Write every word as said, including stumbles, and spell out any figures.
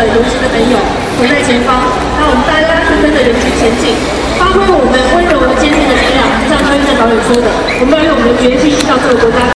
游行的朋友走在前方，那我们大家是跟着人群前进，发挥我们温柔而坚定的力量。就像张玉正导演说的，我们要用我们的决心向这个国家。